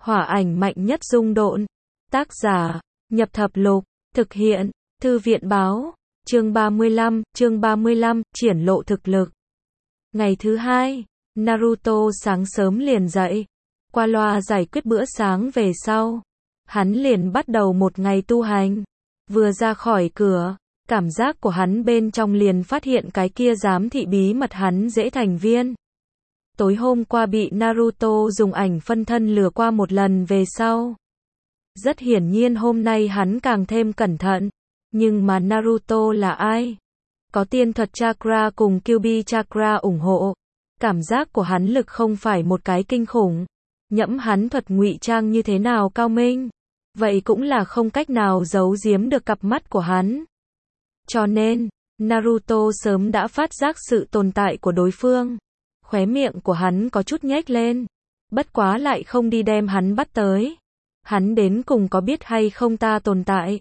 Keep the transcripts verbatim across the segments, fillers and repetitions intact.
Hỏa ảnh mạnh nhất dung độn. Tác giả, Nhập Thập Lục. Thực hiện, Thư viện báo. Chương ba mươi lăm, chương ba mươi lăm, triển lộ thực lực. Ngày thứ hai, Naruto sáng sớm liền dậy. Qua loa giải quyết bữa sáng về sau. Hắn liền bắt đầu một ngày tu hành. Vừa ra khỏi cửa, cảm giác của hắn bên trong liền phát hiện cái kia giám thị bí mật hắn dễ thành viên. Tối hôm qua bị Naruto dùng ảnh phân thân lừa qua một lần về sau. Rất hiển nhiên hôm nay hắn càng thêm cẩn thận. Nhưng mà Naruto là ai? Có tiên thuật chakra cùng Kyuubi chakra ủng hộ. Cảm giác của hắn lực không phải một cái kinh khủng. Nhẫm hắn thuật ngụy trang như thế nào cao minh. Vậy cũng là không cách nào giấu giếm được cặp mắt của hắn. Cho nên, Naruto sớm đã phát giác sự tồn tại của đối phương. Khóe miệng của hắn có chút nhếch lên. Bất quá lại không đi đem hắn bắt tới. Hắn đến cùng có biết hay không ta tồn tại.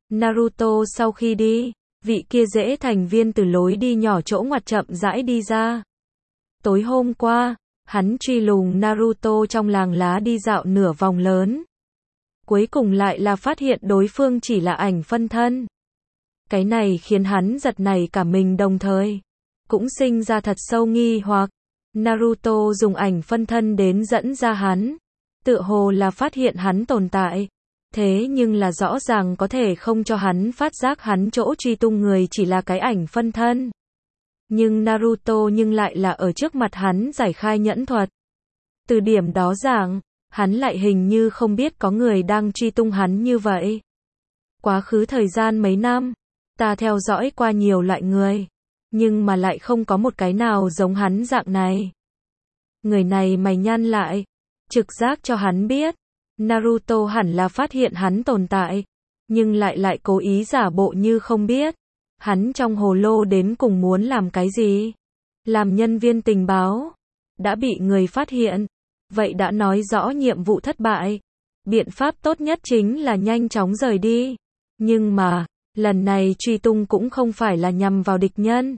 Naruto sau khi đi, vị kia dễ thành viên từ lối đi nhỏ chỗ ngoặt chậm rãi đi ra. Tối hôm qua, hắn truy lùng Naruto trong làng lá đi dạo nửa vòng lớn. Cuối cùng lại là phát hiện đối phương chỉ là ảnh phân thân. Cái này khiến hắn giật nảy cả mình đồng thời. Cũng sinh ra thật sâu nghi hoặc. Naruto dùng ảnh phân thân đến dẫn ra hắn. Tựa hồ là phát hiện hắn tồn tại. Thế nhưng là rõ ràng có thể không cho hắn phát giác hắn chỗ truy tung người chỉ là cái ảnh phân thân. Nhưng Naruto nhưng lại là ở trước mặt hắn giải khai nhẫn thuật. Từ điểm đó giảng, hắn lại hình như không biết có người đang truy tung hắn như vậy. Quá khứ thời gian mấy năm, ta theo dõi qua nhiều loại người, nhưng mà lại không có một cái nào giống hắn dạng này. Người này mày nhăn lại, trực giác cho hắn biết, Naruto hẳn là phát hiện hắn tồn tại, nhưng lại lại cố ý giả bộ như không biết. Hắn trong hồ lô đến cùng muốn làm cái gì? Làm nhân viên tình báo, đã bị người phát hiện, vậy đã nói rõ nhiệm vụ thất bại. Biện pháp tốt nhất chính là nhanh chóng rời đi. Nhưng mà, lần này truy tung cũng không phải là nhằm vào địch nhân,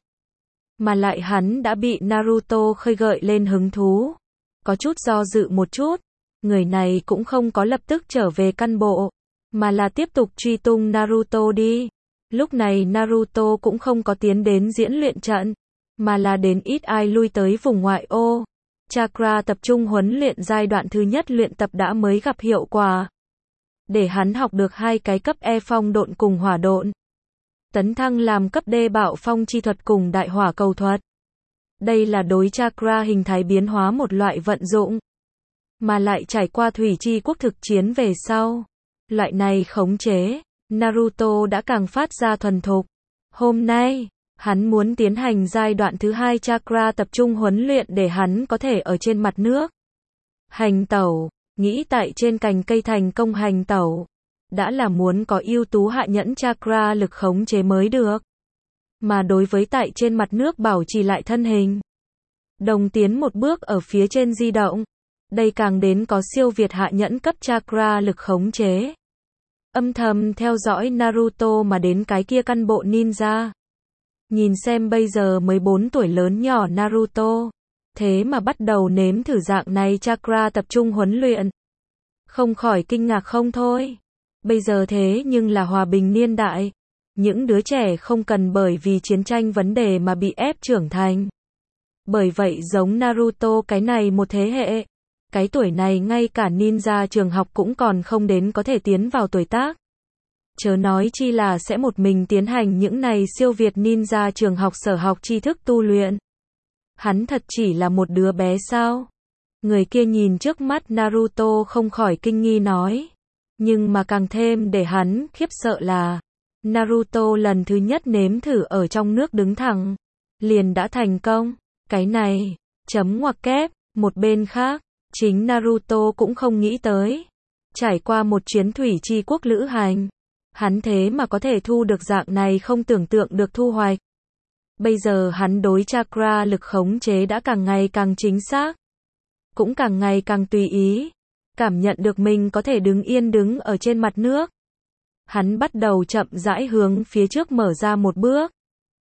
mà lại hắn đã bị Naruto khơi gợi lên hứng thú. Có chút do dự một chút, người này cũng không có lập tức trở về căn bộ, mà là tiếp tục truy tung Naruto đi. Lúc này Naruto cũng không có tiến đến diễn luyện trận, mà là đến ít ai lui tới vùng ngoại ô. Chakra tập trung huấn luyện giai đoạn thứ nhất luyện tập đã mới gặp hiệu quả. Để hắn học được hai cái cấp E phong độn cùng hỏa độn. Tấn thăng làm cấp D bạo phong chi thuật cùng đại hỏa cầu thuật. Đây là đối chakra hình thái biến hóa một loại vận dụng. Mà lại trải qua thủy chi quốc thực chiến về sau. Loại này khống chế, Naruto đã càng phát ra thuần thục. Hôm nay, hắn muốn tiến hành giai đoạn thứ hai chakra tập trung huấn luyện để hắn có thể ở trên mặt nước. Hành tẩu, nghĩ tại trên cành cây thành công hành tẩu. Đã là muốn có ưu tú hạ nhẫn chakra lực khống chế mới được. Mà đối với tại trên mặt nước bảo trì lại thân hình. Đồng tiến một bước ở phía trên di động. Đây càng đến có siêu việt hạ nhẫn cấp chakra lực khống chế. Âm thầm theo dõi Naruto mà đến cái kia căn bộ ninja. Nhìn xem bây giờ mới bốn tuổi lớn nhỏ Naruto. Thế mà bắt đầu nếm thử dạng này chakra tập trung huấn luyện. Không khỏi kinh ngạc không thôi. Bây giờ thế nhưng là hòa bình niên đại. Những đứa trẻ không cần bởi vì chiến tranh vấn đề mà bị ép trưởng thành. Bởi vậy giống Naruto cái này một thế hệ. Cái tuổi này ngay cả ninja trường học cũng còn không đến có thể tiến vào tuổi tác. Chớ nói chi là sẽ một mình tiến hành những này siêu việt ninja trường học sở học tri thức tu luyện. Hắn thật chỉ là một đứa bé sao? Người kia nhìn trước mắt Naruto không khỏi kinh nghi nói. Nhưng mà càng thêm để hắn khiếp sợ là Naruto lần thứ nhất nếm thử ở trong nước đứng thẳng. Liền đã thành công. Cái này, chấm ngoặc kép, một bên khác. Chính Naruto cũng không nghĩ tới. Trải qua một chuyến thủy chi quốc lữ hành. Hắn thế mà có thể thu được dạng này không tưởng tượng được thu hoạch. Bây giờ hắn đối chakra lực khống chế đã càng ngày càng chính xác. Cũng càng ngày càng tùy ý. Cảm nhận được mình có thể đứng yên đứng ở trên mặt nước. Hắn bắt đầu chậm rãi hướng phía trước mở ra một bước.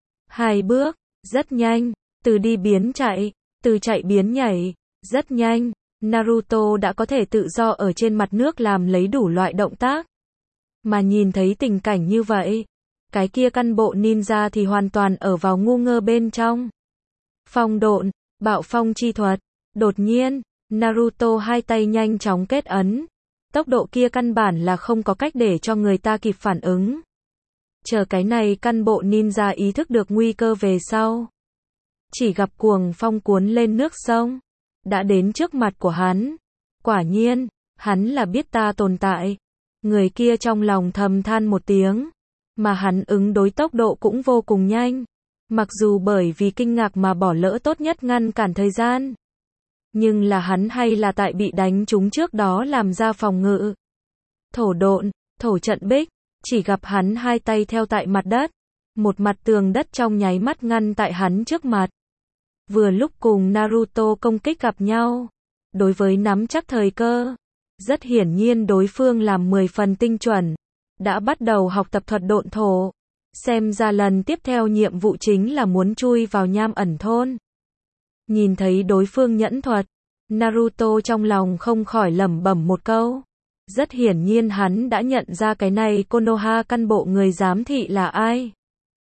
Hai bước, rất nhanh. Từ đi biến chạy, từ chạy biến nhảy, rất nhanh. Naruto đã có thể tự do ở trên mặt nước làm lấy đủ loại động tác. Mà nhìn thấy tình cảnh như vậy, cái kia căn bộ ninja thì hoàn toàn ở vào ngu ngơ bên trong. Phong độn, bạo phong chi thuật. Đột nhiên, Naruto hai tay nhanh chóng kết ấn. Tốc độ kia căn bản là không có cách để cho người ta kịp phản ứng. Chờ cái này căn bộ ninja ý thức được nguy cơ về sau. Chỉ gặp cuồng phong cuốn lên nước sông. Đã đến trước mặt của hắn. Quả nhiên, hắn là biết ta tồn tại. Người kia trong lòng thầm than một tiếng. Mà hắn ứng đối tốc độ cũng vô cùng nhanh. Mặc dù bởi vì kinh ngạc mà bỏ lỡ tốt nhất ngăn cản thời gian. Nhưng là hắn hay là tại bị đánh trúng trước đó làm ra phòng ngự. Thổ độn, thổ trận bích, chỉ gặp hắn hai tay theo tại mặt đất. Một mặt tường đất trong nháy mắt ngăn tại hắn trước mặt. Vừa lúc cùng Naruto công kích gặp nhau. Đối với nắm chắc thời cơ. Rất hiển nhiên đối phương làm mười phần tinh chuẩn. Đã bắt đầu học tập thuật độn thổ. Xem ra lần tiếp theo nhiệm vụ chính là muốn chui vào nham ẩn thôn. Nhìn thấy đối phương nhẫn thuật, Naruto trong lòng không khỏi lẩm bẩm một câu. Rất hiển nhiên hắn đã nhận ra cái này Konoha căn bộ người giám thị là ai.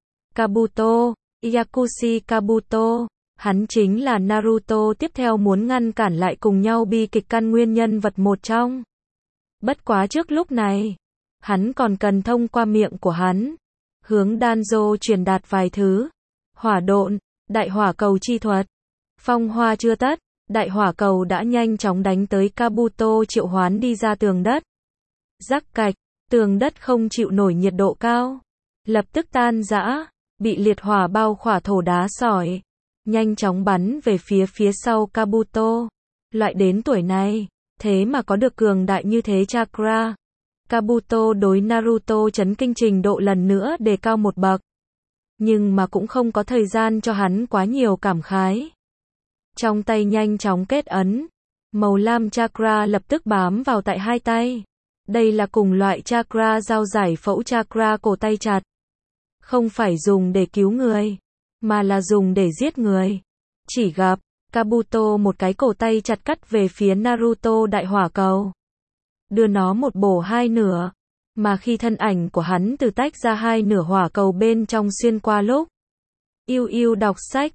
Kabuto, Yakushi Kabuto, hắn chính là Naruto tiếp theo muốn ngăn cản lại cùng nhau bi kịch căn nguyên nhân vật một trong. Bất quá trước lúc này, hắn còn cần thông qua miệng của hắn, hướng Danzo truyền đạt vài thứ. Hỏa độn, đại hỏa cầu chi thuật. Phong hoa chưa tất, đại hỏa cầu đã nhanh chóng đánh tới Kabuto triệu hoán đi ra tường đất. Rắc cạch, tường đất không chịu nổi nhiệt độ cao. Lập tức tan rã, bị liệt hỏa bao khỏa thổ đá sỏi. Nhanh chóng bắn về phía phía sau Kabuto. Loại đến tuổi này, thế mà có được cường đại như thế chakra. Kabuto đối Naruto chấn kinh trình độ lần nữa đề cao một bậc. Nhưng mà cũng không có thời gian cho hắn quá nhiều cảm khái. Trong tay nhanh chóng kết ấn. Màu lam chakra lập tức bám vào tại hai tay. Đây là cùng loại chakra giao giải phẫu chakra cổ tay chặt. Không phải dùng để cứu người, mà là dùng để giết người. Chỉ gặp, Kabuto một cái cổ tay chặt cắt về phía Naruto đại hỏa cầu. Đưa nó một bổ hai nửa. Mà khi thân ảnh của hắn từ tách ra hai nửa hỏa cầu bên trong xuyên qua lúc. Yêu yêu đọc sách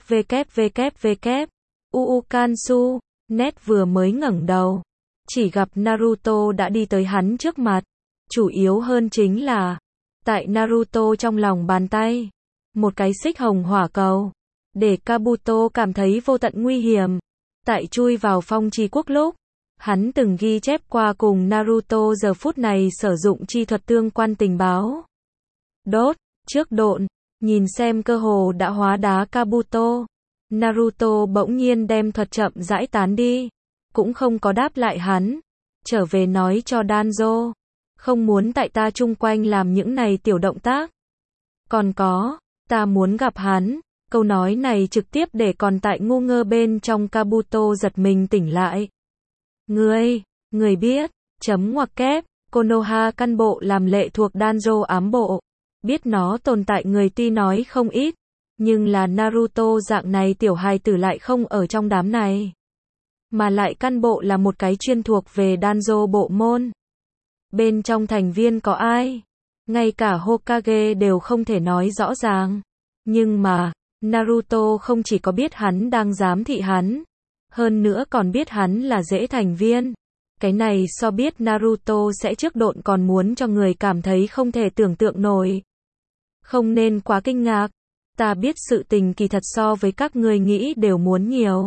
www. Uukansu, net vừa mới ngẩng đầu. Chỉ gặp Naruto đã đi tới hắn trước mặt. Chủ yếu hơn chính là, tại Naruto trong lòng bàn tay. Một cái xích hồng hỏa cầu. Để Kabuto cảm thấy vô tận nguy hiểm. Tại chui vào phong chi quốc lúc. Hắn từng ghi chép qua cùng Naruto giờ phút này sử dụng chi thuật tương quan tình báo. Đốt, trước độn, nhìn xem cơ hồ đã hóa đá Kabuto. Naruto bỗng nhiên đem thuật chậm rãi tán đi. Cũng không có đáp lại hắn. Trở về nói cho Danzo. Không muốn tại ta chung quanh làm những này tiểu động tác. Còn có, ta muốn gặp hắn. Câu nói này trực tiếp để còn tại ngu ngơ bên trong Kabuto giật mình tỉnh lại. Ngươi, người biết, chấm ngoặc kép, Konoha căn bộ làm lệ thuộc Danzo ám bộ. Biết nó tồn tại người tuy nói không ít. Nhưng là Naruto dạng này tiểu hài tử lại không ở trong đám này. Mà lại căn bộ là một cái chuyên thuộc về Danzo bộ môn. Bên trong thành viên có ai? Ngay cả Hokage đều không thể nói rõ ràng. Nhưng mà, Naruto không chỉ có biết hắn đang giám thị hắn. Hơn nữa còn biết hắn là dễ thành viên. Cái này so biết Naruto sẽ trước độn còn muốn cho người cảm thấy không thể tưởng tượng nổi. Không nên quá kinh ngạc. Ta biết sự tình kỳ thật so với các ngươi nghĩ đều muốn nhiều.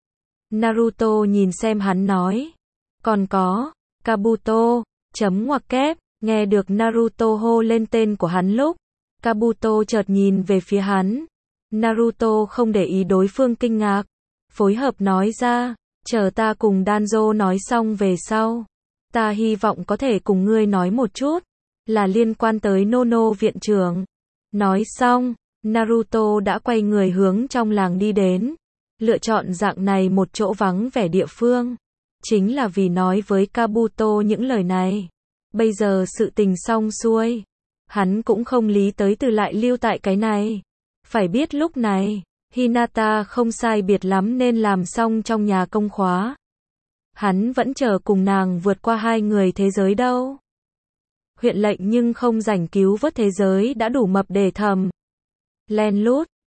Naruto nhìn xem hắn nói. Còn có, Kabuto, chấm ngoặc kép, nghe được Naruto hô lên tên của hắn lúc. Kabuto chợt nhìn về phía hắn. Naruto không để ý đối phương kinh ngạc. Phối hợp nói ra, chờ ta cùng Danzo nói xong về sau. Ta hy vọng có thể cùng ngươi nói một chút. Là liên quan tới Nono viện trưởng. Nói xong. Naruto đã quay người hướng trong làng đi đến. Lựa chọn dạng này một chỗ vắng vẻ địa phương. Chính là vì nói với Kabuto những lời này. Bây giờ sự tình xong xuôi. Hắn cũng không lý tới từ lại lưu tại cái này. Phải biết lúc này, Hinata không sai biệt lắm nên làm xong trong nhà công khóa. Hắn vẫn chờ cùng nàng vượt qua hai người thế giới đâu. Huyện lệnh nhưng không rảnh cứu vớt thế giới đã đủ mập để thầm. Len lút,